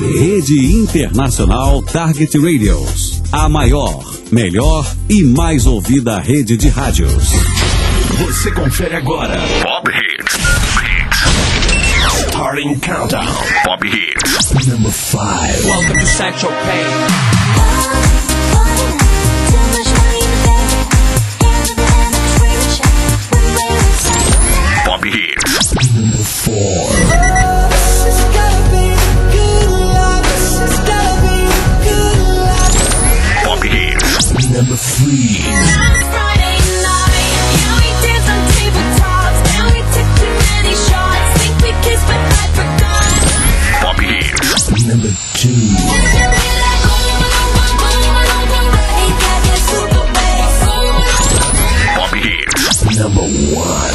Rede Internacional Target Radios. A maior, melhor e mais ouvida rede de rádios. Você confere agora Pop Hits. Starting Countdown. Pop Hits. Number 5. Welcome to Sancho Pay. Pop Hits. Number 4. Pop Hits. Number 3. Pop Hits. Number 2. Pop Hits. Number 1.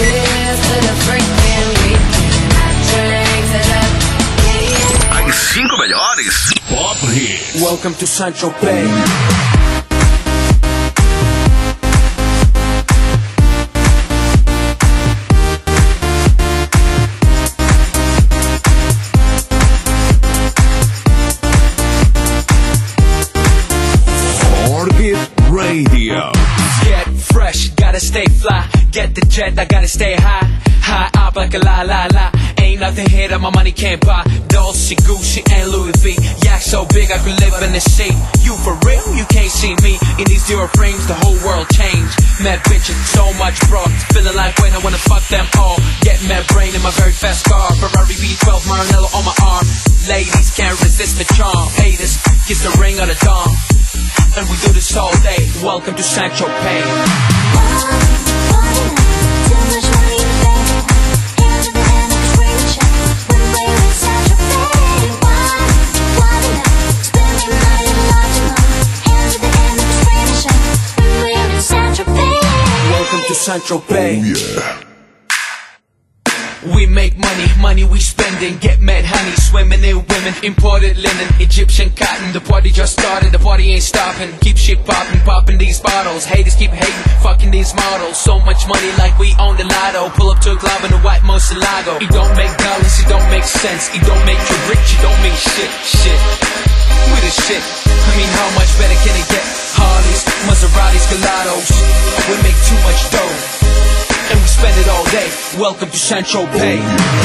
As 5 melhores Pop Hits. Welcome to Sancho Pay. Radio. Get fresh, gotta stay fly. Get the jet, I gotta stay high. High up like a la la la. Ain't nothing here that my money can't buy. Dolce, Gucci, and Louis V. Yak so big I could live in the sea. You for real? You can't see me. In these zero frames, the whole world changed. Mad bitches, so much broad. Feeling like when I wanna fuck them all. Get mad brain in my very fast car. Ferrari V12, Maranello on my arm. Ladies can't resist the charm. Haters, kiss the ring of the dawn. And we do this all day. Welcome to Sancho Pay. Welcome to Sancho Pay. Oh yeah. We make money, money we spending. Get mad honey, swimming in women. Imported linen, Egyptian cotton. The party just started, the party ain't stopping. Keep shit popping, popping these bottles. Haters keep hating, fucking these models. So much money like we own the lotto. Pull up to a club in a white Murcielago. It don't make dollars, it don't make sense. It don't make you rich, it don't mean shit, shit. We the shit, I mean how much better can it get? Harleys, Maseratis, Gelatos. We make too much dough and we spend it all day. Welcome to Sancho Pay.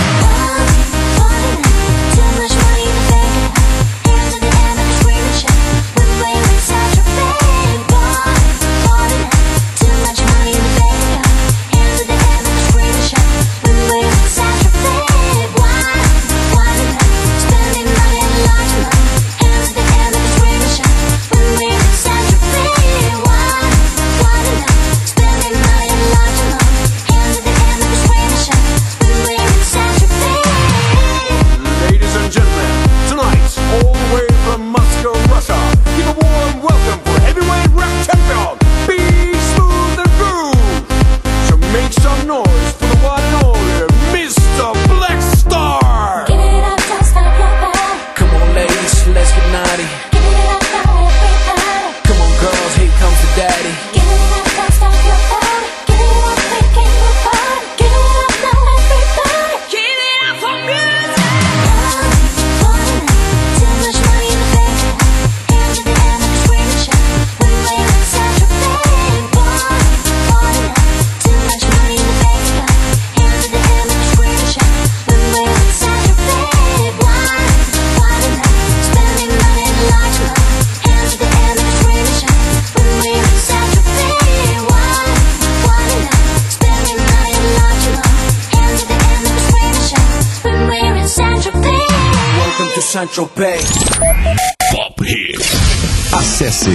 Sancho Pay. Pop Hits. Acesse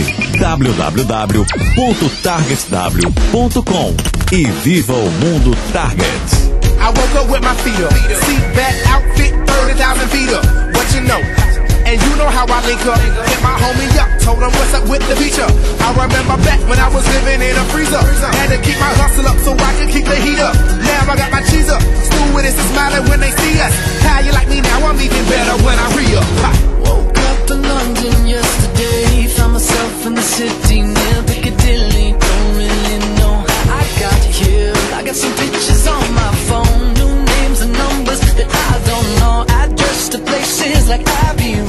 www.targetsw.com e viva o mundo Target. I woke up with my feet up, seat back, outfit, 30,000 feet up. What you know? And you know how I link up. Hit my homie up, told him what's up with the feature. I remember back when I was living in a freezer. Had to keep my hustle up so I could keep the heat up. Now I got my cheese up. Stewardess is smiling when they see us. How you like me now? I'm even better when I re-up. Woke up in London yesterday. Found myself in the city near Piccadilly. Don't really know how I got here. I got some pictures on my phone. New names and numbers that I don't know. Address to places like Abbey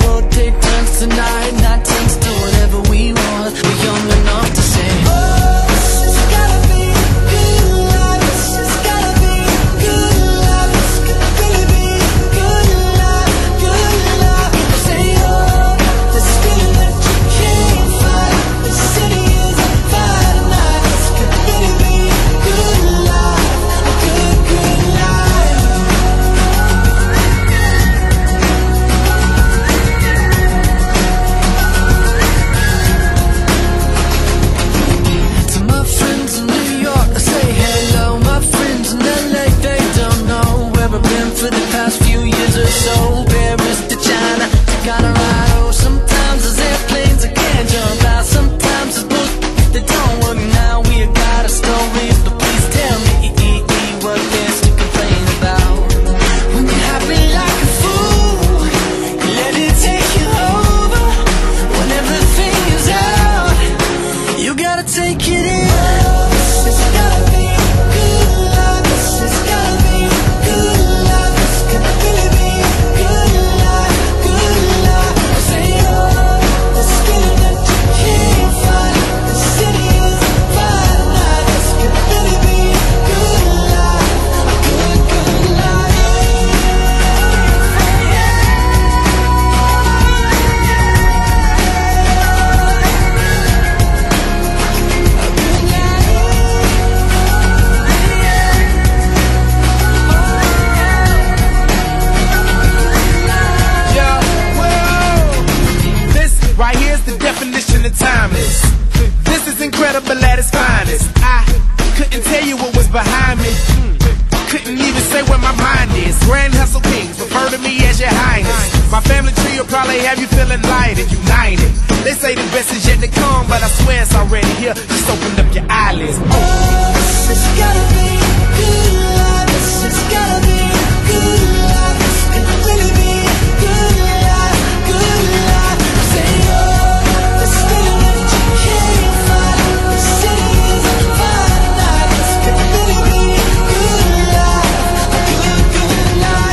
timeless. This is incredible at its finest. I couldn't tell you what was behind me. Couldn't even say where my mind is. Grand Hustle Kings, refer to me as your highness. My family tree will probably have you feeling light and united. They say the best is yet to come, but I swear it's already here. Just open up your eyelids. Oh, this has gotta be good life. This has gotta be good life. This can really be good life, good life. Say oh, this feeling that you can't fight. The city is on fire tonight. This can really be good life, good, good life.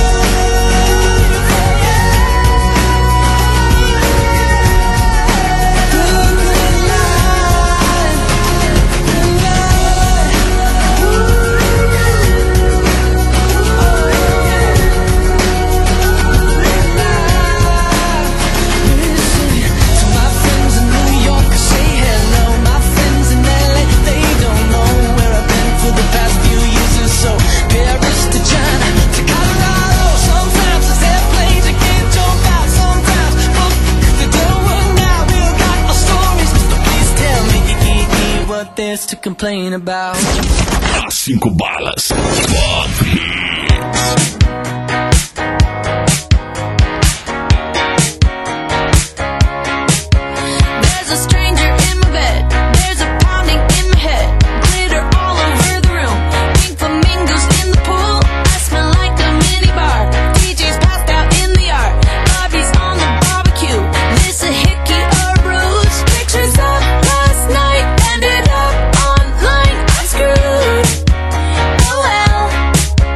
There's to complain about. As 5 balas. Pop Hits. There's a stranger in my bed. There's a pounding in my head. Glitter all over the room. Pink flamingos in the pool. I smell like a mini bar. DJ's passed out in the yard. Bobby's on the barbecue. This a hickey or a bruise. Pictures of last night ended up online. I'm screwed. Oh well.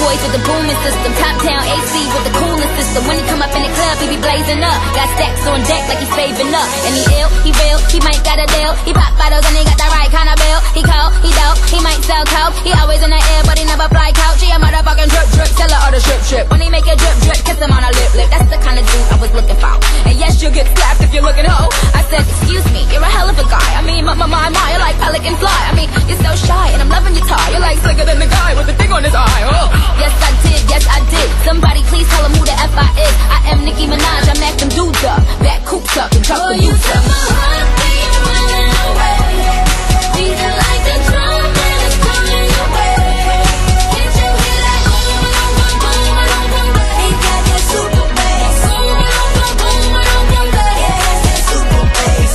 boys with the booming system. Top down AC with the cooling system. When he come up in the club, he be blazing up. Got stacks on deck like he's saving up. And he ill, he real, he might got a deal. He pop bottles and he got the right kind of bill. He cold, he dope, he might sell coke. He always in the air, but he never fly couch. He a motherfucking drip drip, seller or the strip strip. When he make a drip drip, kiss him on a lip lip. That's the kind of dude I was looking for. And yes, you'll get slapped if you're looking hoe. I said, excuse me, you're a hell of a guy. I mean, my, you're like pelican fly. I mean, you're so shy, and I'm loving your tie. You're like slicker than the guy with the thing on his eye. Oh. Yes, I did. Somebody please tell him who the F I is. I am Nicki Minaj, I'm at them dudes up. Back coops up and truck the youth up. My heart beat running away. Beating like the drum and it's coming your way. Can't you hear that? Boom, boom, boom, boom, boom, boom. He got that super bass. Boom, boom, boom, boom, boom, boom. Yeah, that's that super bass.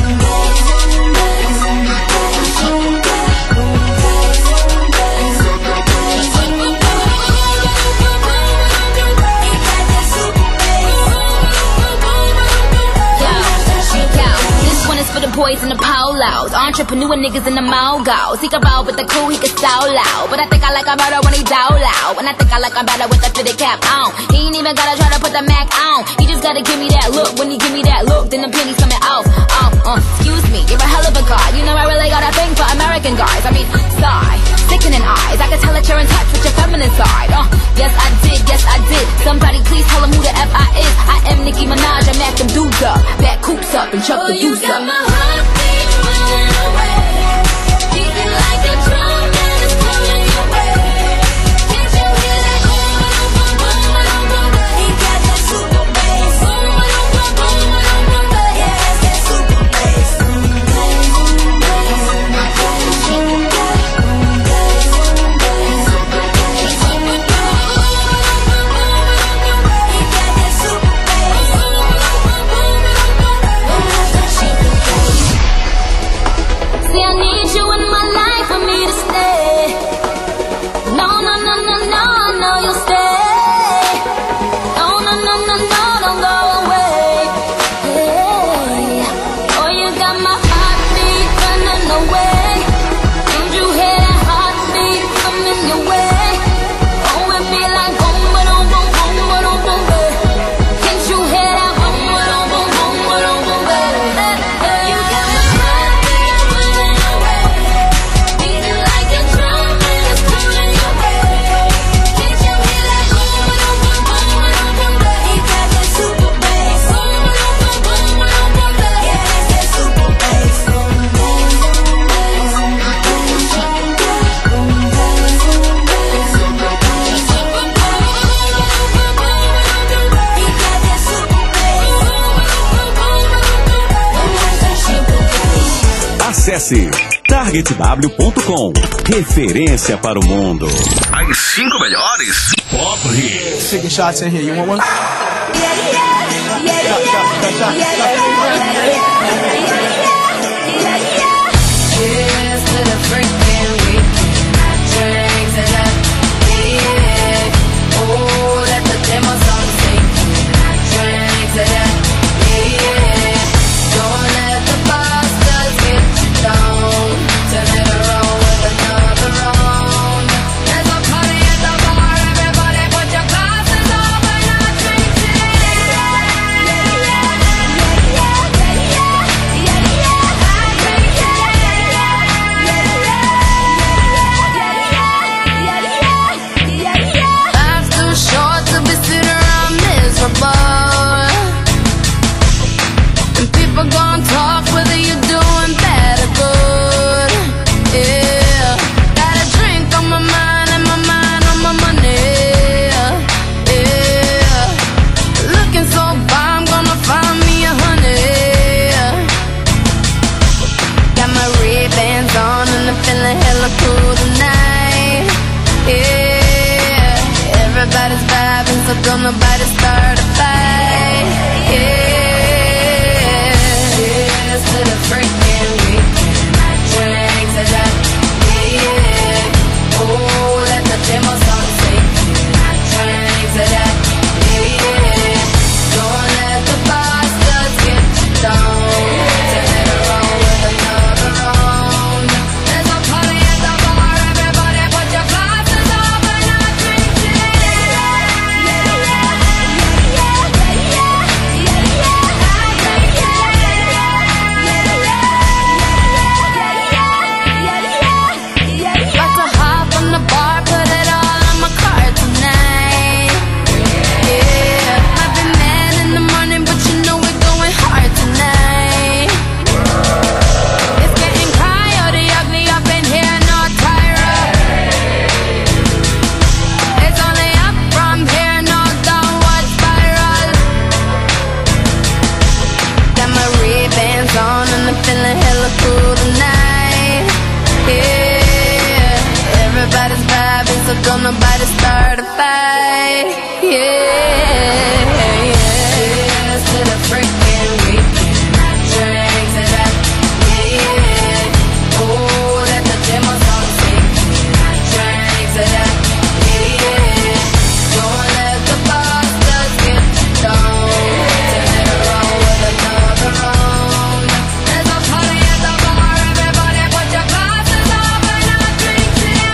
For the boys in the polos, entrepreneur niggas in the mogos. He can roll with the cool, he can style loud. But I think I like him better when he down loud. And I think I like him better with the fitted cap on. He ain't even gotta try to put the Mac on. He just gotta give me that look. When he give me that look, then the pennies coming off. Excuse me, you're a hell of a guy. You know I really got a thing for American guys. I mean, sigh, sickening eyes. I can tell that you're in touch with your feminine side. Yes I did. Somebody please tell him who the F I is. I am Nicki Minaj, I'm at them dudes up. Back coops up and chuck the youth up. My heart beat running away. Beating like a drum and it's coming your way. Can't you hear that? Boom, boom, boom, boom, boom, boom. He got that super bass. Boom, boom, boom, boom, boom, boom, boom. Yeah, that's that super bass. Acesse targetw.com. Referência para o mundo. As 5 melhores Pop Hits. Taking shots in here. You want one? Cheers to the freaking weekend. Drinks and a yeah. Oh, let the demo song sing. Drinks and a yeah. Don't let the bastards get you down. Turn it around with another round. There's a party at the bar. Everybody put your glasses up and I drink it. Yeah, yeah, yeah, yeah, yeah, yeah. so don't nobody start a fight. Yeah. Cheers to the freaking weekend. Drink to that. Yeah. Oh, let the demo song sing. Drink to that. Yeah. Don't let the bastards get you down. Turn it around with another round. There's a party at the bar. Everybody put your glasses up and I drink to it.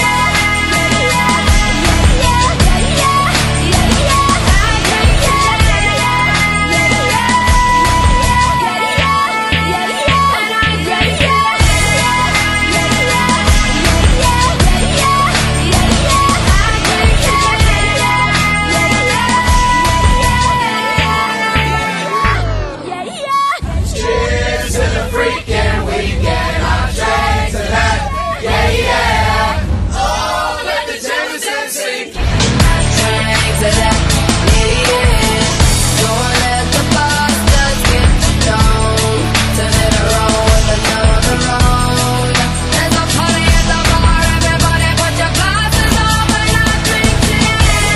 Cheers to the freaking weekend. I drank to that. Yeah, yeah. Oh, let the Jameson sink. Drink to that. Yeah. Don't let the bastards get you down. Turn it around with another round. There's a party at the bar. Everybody put your glasses up and I drink to it.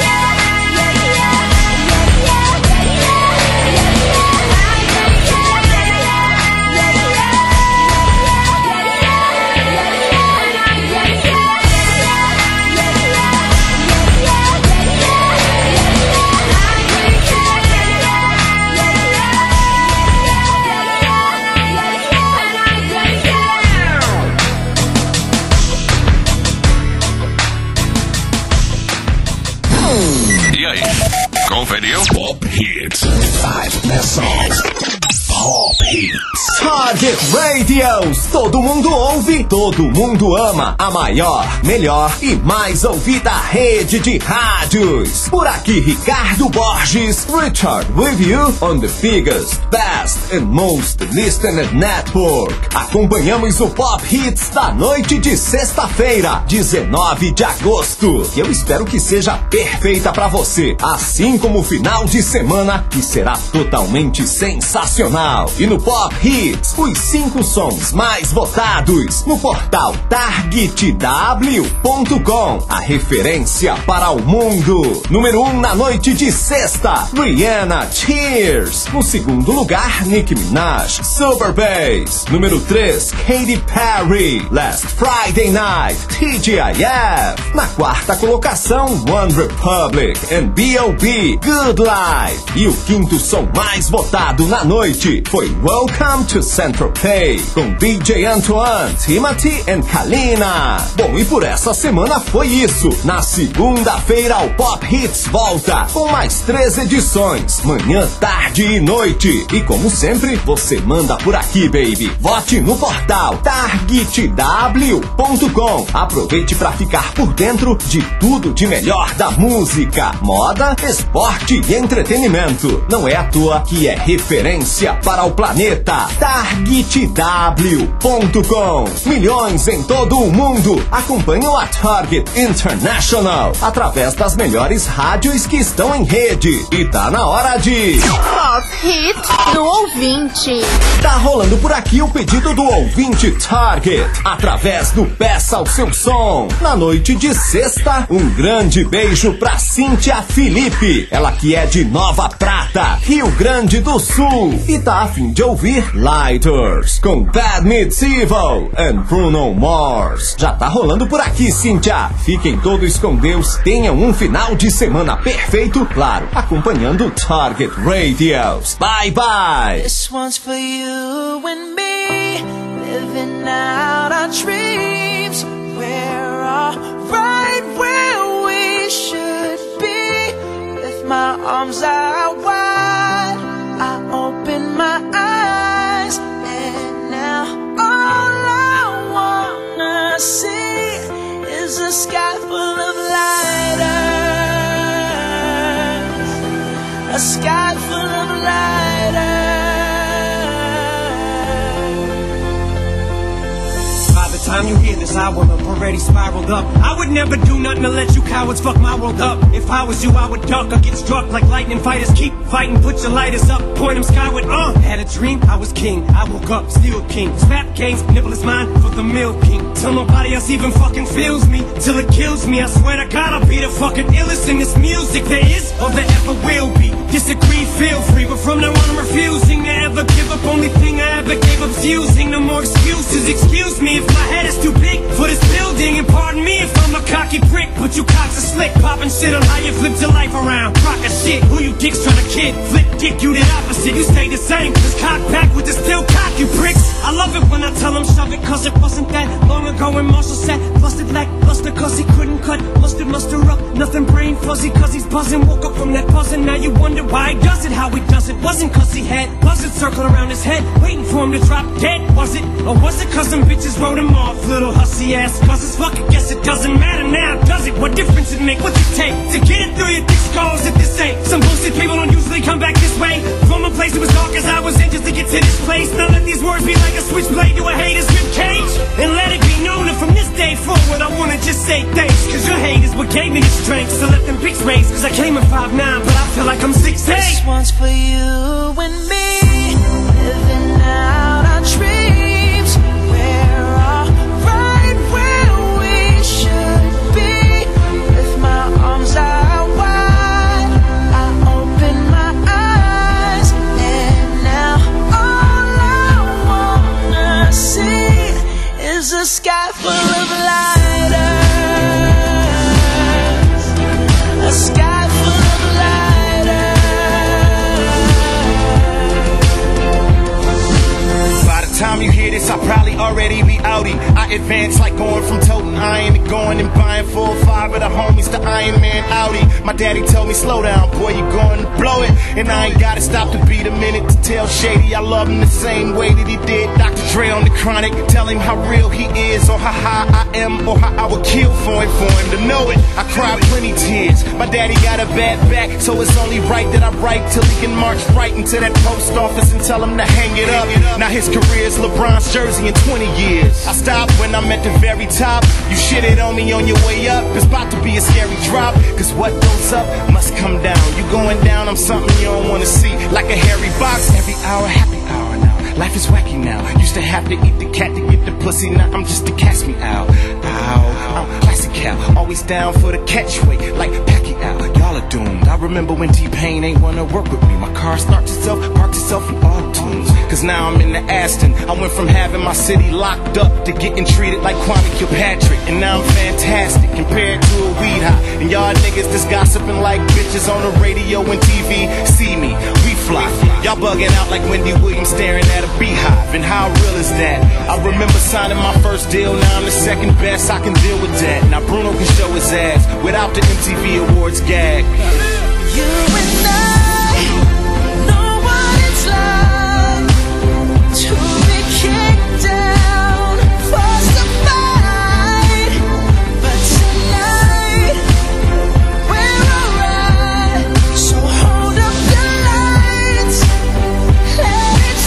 E aí, conferiu? Pop Hits. 5 best songs. Pop Hits. Target Radios, todo mundo ouve, todo mundo ama. A maior, melhor e mais ouvida rede de rádios. Por aqui, Ricardo Borges, Richard with you on the biggest, best and most listened network. Acompanhamos o Pop Hits da noite de sexta-feira, 19 de agosto. E eu espero que seja perfeita pra você, assim como o final de semana, que será totalmente sensacional. E no Pop Hits, os 5 sons mais votados no portal targetw.com, a referência para o mundo. Número 1 na noite de sexta, Rihanna, Cheers. No segundo lugar, Nicki Minaj, Super Bass. Número 3, Katy Perry, Last Friday Night, TGIF. Na quarta colocação, One Republic and B.O.B, Good Life. E o quinto som mais votado na noite foi Welcome to Central Pay, com DJ Antoine, Timothy and Kalina. Bom, e por essa semana foi isso. Na segunda-feira o Pop Hits volta com mais 3 edições, manhã, tarde e noite. E como sempre, você manda por aqui, baby. Vote no portal targetw.com. Aproveite para ficar por dentro de tudo de melhor da música, moda, esporte e entretenimento. Não é à toa que é referência para o planeta. targetw.com. Milhões em todo o mundo acompanham a Target International através das melhores rádios que estão em rede. E tá na hora de Pop Hits do ouvinte. Tá rolando por aqui o pedido do ouvinte Target através do Peça o Seu Som. Na noite de sexta, um grande beijo pra Cíntia Felipe, ela que é de Nova Prata, Rio Grande do Sul, e tá a fim de ouvir Lighters com Bad Meets Evil and Bruno Mars. Já tá rolando por aqui, Cíntia. Fiquem todos com Deus, tenham um final de semana perfeito, claro, acompanhando Target Radios. Bye bye. This one's for you and me, living out our dreams. We're all right where we should be. With my arms out wide, I open my eyes, and now all I wanna see is a sky full of lighters, a sky full of lighters. By the time time you hear this, I will have already spiraled up. I would never do nothing to let you cowards fuck my world up. If I was you, I would duck or get struck like lightning fighters. Keep fighting, put your lighters up, point them skyward. Had a dream, I was king. I woke up, still king. Snap games, nibble is mine for the milk king. Till nobody else even fucking feels me, till it kills me. I swear to God, I'll be the fucking illest in this music there is or there ever will be. Disagree, feel free, but from now on I'm refusing to ever give up. Only thing I ever gave up's using. No more excuses. Excuse me if my head is too big for this building, and pardon me if I'm a cocky prick. But you cocks are slick, popping shit on how you flipped your life around. Crock of shit, who you dicks trying to kid? Flip dick, you the opposite. You stay the same, just cock back with the still cock, you pricks. I love it when I tell them shove it, cause it wasn't that long ago when Marshall said busted lackluster cause he couldn't cut muster up. Nothing brain fuzzy cause he's buzzing. Woke up from that buzzing, now you wonder why he does it, how he does it. Wasn't cause he had buzzards circling around his head waiting for him to drop dead, was it? Or was it cause some bitches wrote him off? Little hussy ass buzzers, fuck it, guess it doesn't matter now, does it? What difference it make? What's it take to get it through your thick skulls if this ain't some bullshit? People don't usually come back this way from a place that was dark as I was in just to get to this place. Now let these words be like a switchblade to a hater's ribcage, and let it be known that from this day forward I wanna just say thanks, cause your hate is what gave me the strength. So let them pics raise, cause I came in 5'9", but I feel like I'm 6'8". This one's for you and me, living out our dreams. We're all right where we should be. With my arms out wide, I open my eyes, and now all I wanna see is a sky full of lighters. A sky full of lighters. By the time you hear this, I'll probably already be outie. I advance like going from toting iron to going and buying 4 or 5 of the homies to Iron Man Audi. My daddy told me, slow down, boy, you going to blow it. And I ain't gotta stop to beat a minute to tell Shady I love him the same way that he did Dr. Dre on the Chronic. Tell him how real he is, or how high I am, or how I would kill for him to know it. I cried plenty tears. My daddy got a bad back, so it's only right that I write till he can march right into that post office and tell him to hang it up. Now his career's LeBron's jersey in 20 years. I stopped when I'm at the very top. You shitted on me on your way up. It's about to be a scary drop, cause what goes up must come down. You going down, I'm something you don't wanna see. Like a hairy box, every hour, happy hour now. Life is wacky now. Used to have to eat the cat to get the pussy. Now I'm just to catch me out. Ow, I'm classic Cal. Always down for the catchweight, like Pacquiao. Y'all are doomed. I remember when T-Pain ain't wanna work with me. My car starts itself, parks itself in all tunes. Cause now I'm in the Aston. I went from having my city locked up to getting treated like Kwame Kilpatrick. And now I'm fantastic compared to a weed high. And y'all niggas just gossiping like bitches on the radio and TV. See me, we fly. Y'all bugging out like Wendy Williams staring at a beehive. And how real is that? I remember signing my first deal. Now I'm the second best, I can deal with that. Now Bruno can show his ass without the MTV Awards gag. You and I know what it's like to be kicked down, forced to fight. But tonight we're alright. So hold up the lights, let it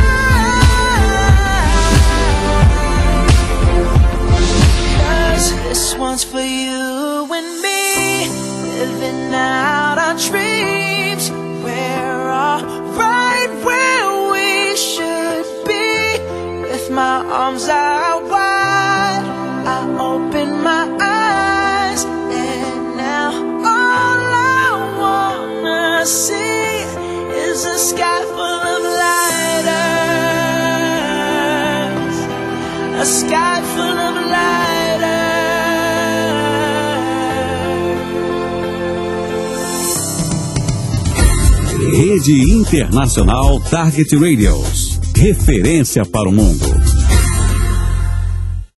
shine. 'Cause this one's for you and me, living out our dreams. We're all right where we should be. With my arms out wide, I open my eyes, and now all I wanna see is a sky full of lighters. A sky full of lighters. Rede Internacional Target Radios. Referência para o mundo.